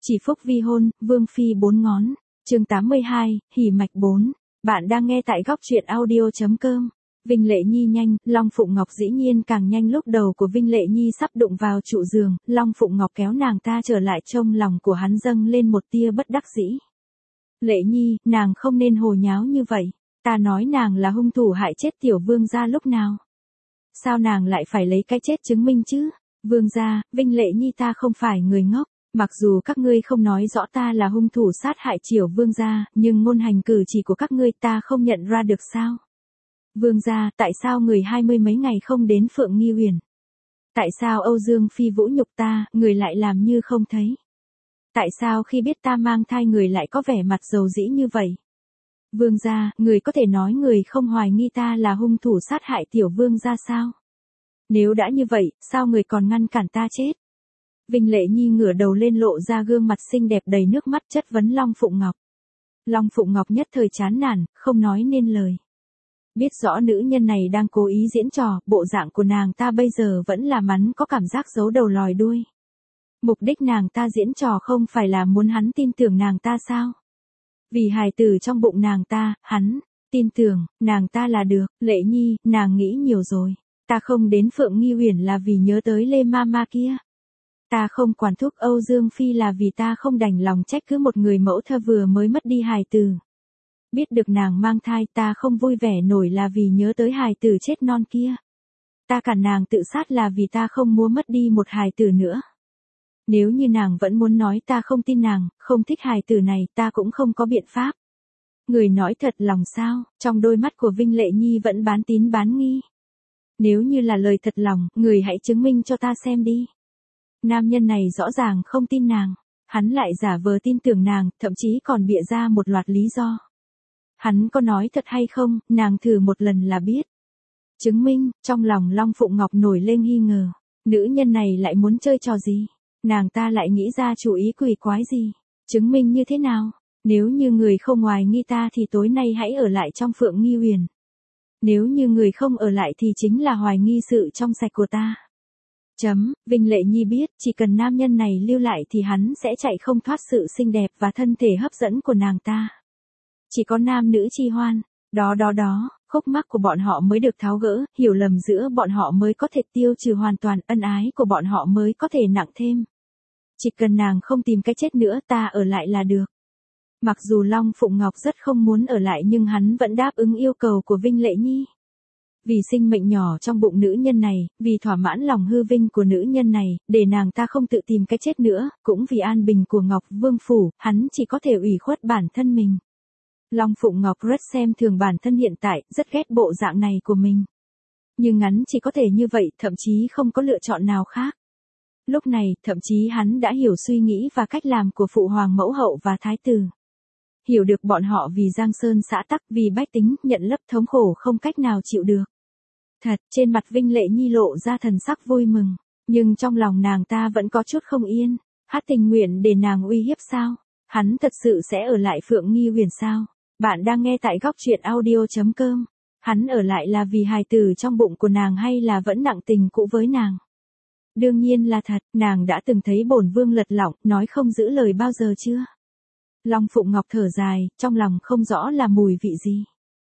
Chỉ phúc vi hôn, vương phi bốn ngón. Chương 82, hỉ mạch 4. Bạn đang nghe tại góc truyện audio.com. Vinh Lệ Nhi nhanh, Long Phụng Ngọc dĩ nhiên càng nhanh. Lúc đầu của Vinh Lệ Nhi sắp đụng vào trụ giường, Long Phụng Ngọc kéo nàng ta trở lại, trong lòng của hắn dâng lên một tia bất đắc dĩ. Lệ Nhi, nàng không nên hồ nháo như vậy. Ta nói nàng là hung thủ hại chết tiểu vương gia lúc nào? Sao nàng lại phải lấy cái chết chứng minh chứ? Vương gia, Vinh Lệ Nhi ta không phải người ngốc. Mặc dù các ngươi không nói rõ ta là hung thủ sát hại Triều vương gia, nhưng ngôn hành cử chỉ của các ngươi ta không nhận ra được sao? Vương gia, tại sao người 20 mấy ngày không đến Phượng Nghi Huyền? Tại sao Âu Dương Phi vũ nhục ta, người lại làm như không thấy? Tại sao khi biết ta mang thai người lại có vẻ mặt dầu dĩ như vậy? Vương gia, người có thể nói người không hoài nghi ta là hung thủ sát hại tiểu vương gia sao? Nếu đã như vậy, sao người còn ngăn cản ta chết? Vinh Lệ Nhi ngửa đầu lên, lộ ra gương mặt xinh đẹp đầy nước mắt, chất vấn Long Phụng Ngọc. Long Phụng Ngọc nhất thời chán nản, không nói nên lời. Biết rõ nữ nhân này đang cố ý diễn trò, bộ dạng của nàng ta bây giờ vẫn là mắn có cảm giác giấu đầu lòi đuôi. Mục đích nàng ta diễn trò không phải là muốn hắn tin tưởng nàng ta sao? Vì hài tử trong bụng nàng ta, hắn tin tưởng nàng ta là được. Lệ Nhi, nàng nghĩ nhiều rồi. Ta không đến Phượng Nghi Huyền là vì nhớ tới Lê Mama kia. Ta không quản thúc Âu Dương Phi là vì ta không đành lòng trách cứ một người mẫu thơ vừa mới mất đi hài tử. Biết được nàng mang thai ta không vui vẻ nổi là vì nhớ tới hài tử chết non kia. Ta cản nàng tự sát là vì ta không muốn mất đi một hài tử nữa. Nếu như nàng vẫn muốn nói ta không tin nàng, không thích hài tử này, ta cũng không có biện pháp. Người nói thật lòng sao? Trong đôi mắt của Vinh Lệ Nhi vẫn bán tín bán nghi. Nếu như là lời thật lòng, người hãy chứng minh cho ta xem đi. Nam nhân này rõ ràng không tin nàng, hắn lại giả vờ tin tưởng nàng, thậm chí còn bịa ra một loạt lý do. Hắn có nói thật hay không, nàng thử một lần là biết. Chứng minh, trong lòng Long Phụng Ngọc nổi lên nghi ngờ. Nữ nhân này lại muốn chơi trò gì? Nàng ta lại nghĩ ra chủ ý quỷ quái gì? Chứng minh như thế nào? Nếu như người không hoài nghi ta thì tối nay hãy ở lại trong Phượng Nghi Huyền. Nếu như người không ở lại thì chính là hoài nghi sự trong sạch của ta. Vinh Lệ Nhi biết, chỉ cần nam nhân này lưu lại thì hắn sẽ chạy không thoát sự xinh đẹp và thân thể hấp dẫn của nàng ta. Chỉ có nam nữ chi hoan, đó, khúc mắc của bọn họ mới được tháo gỡ, hiểu lầm giữa bọn họ mới có thể tiêu trừ hoàn toàn, ân ái của bọn họ mới có thể nặng thêm. Chỉ cần nàng không tìm cái chết nữa, ta ở lại là được. Mặc dù Long Phụng Ngọc rất không muốn ở lại nhưng hắn vẫn đáp ứng yêu cầu của Vinh Lệ Nhi. Vì sinh mệnh nhỏ trong bụng nữ nhân này, vì thỏa mãn lòng hư vinh của nữ nhân này, để nàng ta không tự tìm cái chết nữa, cũng vì an bình của Ngọc Vương Phủ, hắn chỉ có thể ủy khuất bản thân mình. Long Phụng Ngọc rất xem thường bản thân hiện tại, rất ghét bộ dạng này của mình. Nhưng hắn chỉ có thể như vậy, thậm chí không có lựa chọn nào khác. Lúc này, thậm chí hắn đã hiểu suy nghĩ và cách làm của Phụ Hoàng Mẫu Hậu và Thái Tử. Hiểu được bọn họ vì Giang Sơn xã tắc, vì bách tính, nhận lấp thống khổ không cách nào chịu được. Thật, trên mặt Vinh Lệ Nhi lộ ra thần sắc vui mừng, nhưng trong lòng nàng ta vẫn có chút không yên. Hát tình nguyện để nàng uy hiếp sao? Hắn thật sự sẽ ở lại Phượng Nghi Huyền sao? Bạn đang nghe tại góc truyện audio.com. Hắn ở lại là vì hài tử trong bụng của nàng hay là vẫn nặng tình cũ với nàng? Đương nhiên là thật, nàng đã từng thấy bổn vương lật lọng, nói không giữ lời bao giờ chưa? Long Phụng Ngọc thở dài, trong lòng không rõ là mùi vị gì.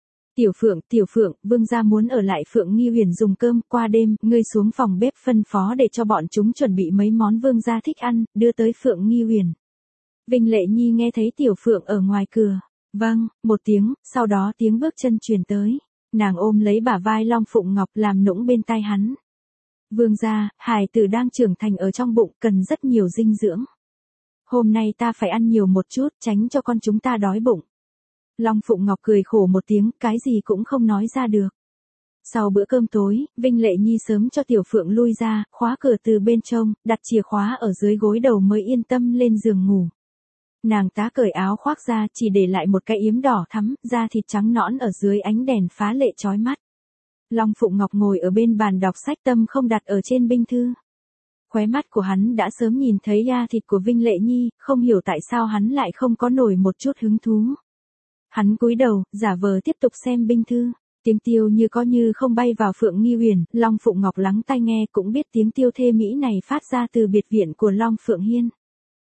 Tiểu Phượng, vương gia muốn ở lại Phượng Nghi Huyền dùng cơm, qua đêm, ngươi xuống phòng bếp phân phó để cho bọn chúng chuẩn bị mấy món vương gia thích ăn, đưa tới Phượng Nghi Huyền. Vinh Lệ Nhi nghe thấy Tiểu Phượng ở ngoài cửa. Vâng, một tiếng, sau đó tiếng bước chân truyền tới. Nàng ôm lấy bả vai Long Phụng Ngọc làm nũng bên tai hắn. Vương gia, hài tử đang trưởng thành ở trong bụng, cần rất nhiều dinh dưỡng. Hôm nay ta phải ăn nhiều một chút, tránh cho con chúng ta đói bụng. Long Phụng Ngọc cười khổ một tiếng, cái gì cũng không nói ra được. Sau bữa cơm tối, Vinh Lệ Nhi sớm cho Tiểu Phượng lui ra, khóa cửa từ bên trong, đặt chìa khóa ở dưới gối đầu mới yên tâm lên giường ngủ. Nàng tá cởi áo khoác ra, chỉ để lại một cái yếm đỏ thắm, da thịt trắng nõn ở dưới ánh đèn phá lệ chói mắt. Long Phụng Ngọc ngồi ở bên bàn đọc sách, tâm không đặt ở trên binh thư. Khóe mắt của hắn đã sớm nhìn thấy da thịt của Vinh Lệ Nhi, không hiểu tại sao hắn lại không có nổi một chút hứng thú. Hắn cúi đầu, giả vờ tiếp tục xem binh thư. Tiếng tiêu như có như không bay vào Phượng Nghi Huyền, Long Phụng Ngọc lắng tai nghe cũng biết tiếng tiêu thê mỹ này phát ra từ biệt viện của Long Phượng Hiên.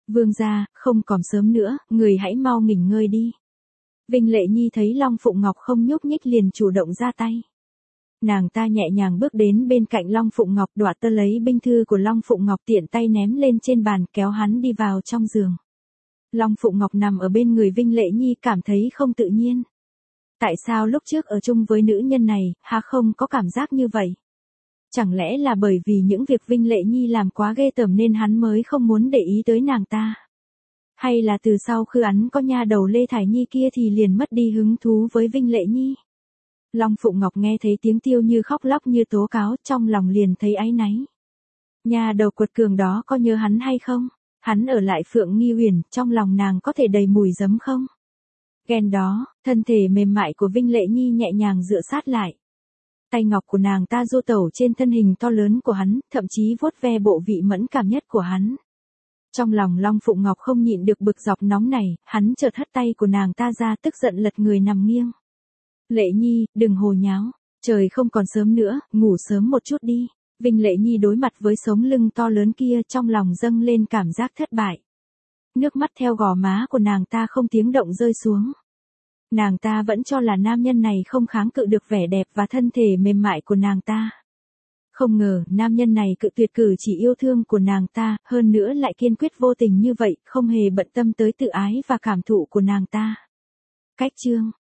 Vương gia, không còn sớm nữa, người hãy mau nghỉ ngơi đi. Vinh Lệ Nhi thấy Long Phụng Ngọc không nhúc nhích liền chủ động ra tay. Nàng ta nhẹ nhàng bước đến bên cạnh Long Phụng Ngọc, đoạt tơ lấy binh thư của Long Phụng Ngọc tiện tay ném lên trên bàn, kéo hắn đi vào trong giường. Long Phụng Ngọc nằm ở bên người Vinh Lệ Nhi cảm thấy không tự nhiên. Tại sao lúc trước ở chung với nữ nhân này, hắn không có cảm giác như vậy? Chẳng lẽ là bởi vì những việc Vinh Lệ Nhi làm quá ghê tởm nên hắn mới không muốn để ý tới nàng ta? Hay là từ sau khi hắn có nha đầu Lê Thải Nhi kia thì liền mất đi hứng thú với Vinh Lệ Nhi? Long Phụng Ngọc nghe thấy tiếng Tiêu Như khóc lóc như tố cáo, trong lòng liền thấy áy náy. Nha đầu quật cường đó có nhớ hắn hay không? Hắn ở lại Phượng Nghi Huyền, trong lòng nàng có thể đầy mùi giấm không? Ghen đó, thân thể mềm mại của Vinh Lệ Nhi nhẹ nhàng dựa sát lại. Tay ngọc của nàng ta du tẩu trên thân hình to lớn của hắn, thậm chí vuốt ve bộ vị mẫn cảm nhất của hắn. Trong lòng Long Phụng Ngọc không nhịn được bực dọc nóng này, hắn chợt hất tay của nàng ta ra, tức giận lật người nằm nghiêng. Lệ Nhi, đừng hồ nháo, trời không còn sớm nữa, ngủ sớm một chút đi. Vinh Lệ Nhi đối mặt với sống lưng to lớn kia, trong lòng dâng lên cảm giác thất bại. Nước mắt theo gò má của nàng ta không tiếng động rơi xuống. Nàng ta vẫn cho là nam nhân này không kháng cự được vẻ đẹp và thân thể mềm mại của nàng ta. Không ngờ, nam nhân này cự tuyệt cử chỉ yêu thương của nàng ta, hơn nữa lại kiên quyết vô tình như vậy, không hề bận tâm tới tự ái và cảm thụ của nàng ta. Cách chương